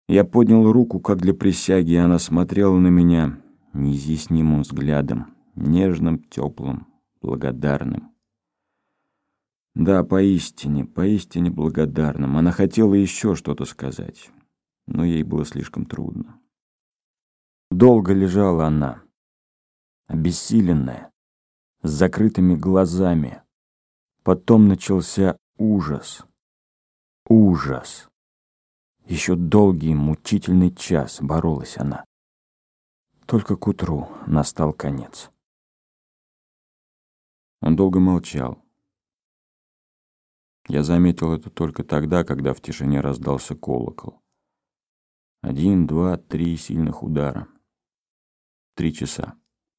Я поднял руку, как для присяги, и она смотрела на меня неизъяснимым взглядом, нежным, теплым, благодарным. Да, поистине, поистине благодарным. Она хотела еще что-то сказать, но ей было слишком трудно. Долго лежала она, обессиленная, с закрытыми глазами. Потом начался ужас. Ужас. Еще долгий, мучительный час боролась она. Только к утру настал конец. Он долго молчал. Я заметил это только тогда, когда в тишине раздался колокол. 1, 2, 3 сильных удара. 3 часа.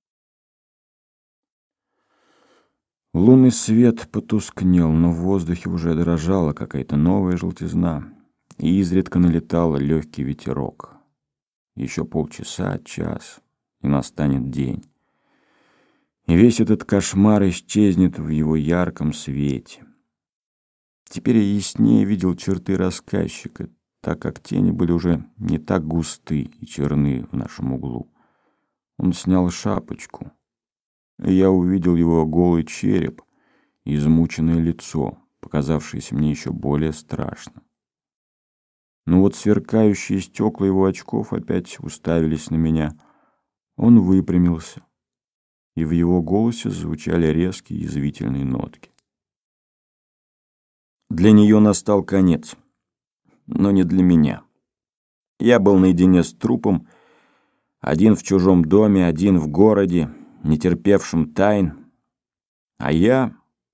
Лунный свет потускнел, но в воздухе уже дрожала какая-то новая желтизна, и изредка налетал легкий ветерок. Еще полчаса, час, и настанет день. И весь этот кошмар исчезнет в его ярком свете. Теперь я яснее видел черты рассказчика, так как тени были уже не так густы и черны в нашем углу. Он снял шапочку, и я увидел его голый череп и измученное лицо, показавшееся мне еще более страшным. Но вот сверкающие стекла его очков опять уставились на меня. Он выпрямился, и в его голосе звучали резкие язвительные нотки. Для нее настал конец, но не для меня. Я был наедине с трупом, один в чужом доме, один в городе, не терпевшим тайн, а я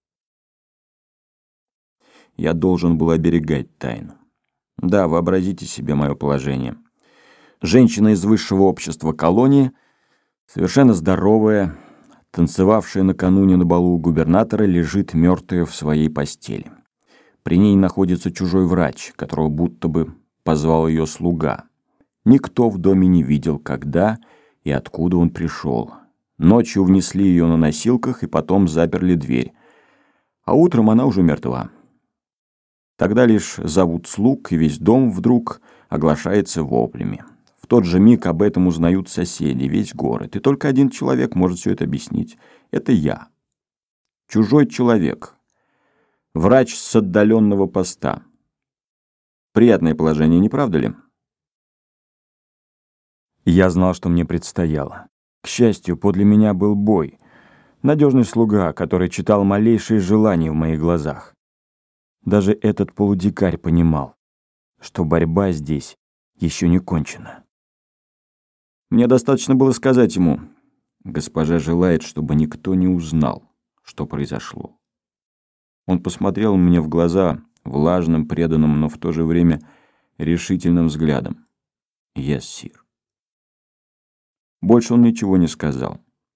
должен был оберегать тайну. Да, вообразите себе мое положение. Женщина из высшего общества колонии, совершенно здоровая, танцевавшая накануне на балу у губернатора, лежит мертвая в своей постели. При ней находится чужой врач, которого будто бы позвал ее слуга. Никто в доме не видел, когда и откуда он пришел. Ночью внесли ее на носилках и потом заперли дверь. А утром она уже мертва. Тогда лишь зовут слуг, и весь дом вдруг оглашается воплями. В тот же миг об этом узнают соседи, весь город. И только один человек может все это объяснить. Это я. Чужой человек. Врач с отдаленного поста. Приятное положение, не правда ли? Я знал, что мне предстояло. К счастью, подле меня был Бой, надежный слуга, который читал малейшие желания в моих глазах. Даже этот полудикарь понимал, что борьба здесь еще не кончена. Мне достаточно было сказать ему: «Госпожа желает, чтобы никто не узнал, что произошло». Он посмотрел мне в глаза влажным, преданным, но в то же время решительным взглядом. «Yes, сир». Больше он ничего не сказал.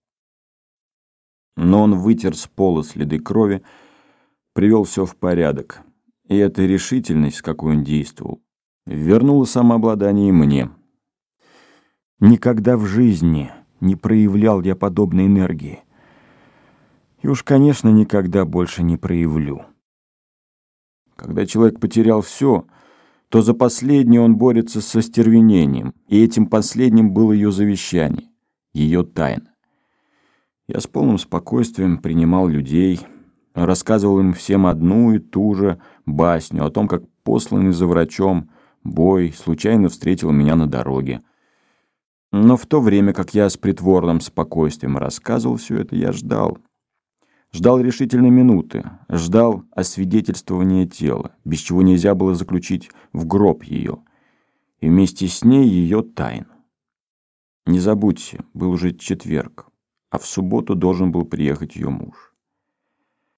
Но он вытер с пола следы крови, привел все в порядок. И эта решительность, с какой он действовал, вернула самообладание и мне. Никогда в жизни не проявлял я подобной энергии. И уж, конечно, никогда больше не проявлю. Когда человек потерял все, то за последнее он борется со остервенением, и этим последним было ее завещание, ее тайна. Я с полным спокойствием принимал людей, рассказывал им всем одну и ту же басню о том, как посланный за врачом Бой случайно встретил меня на дороге. Но в то время, как я с притворным спокойствием рассказывал все это, я ждал. Ждал решительной минуты, ждал освидетельствования тела, без чего нельзя было заключить в гроб ее, и вместе с ней ее тайну. Не забудьте, был уже четверг, а в субботу должен был приехать ее муж.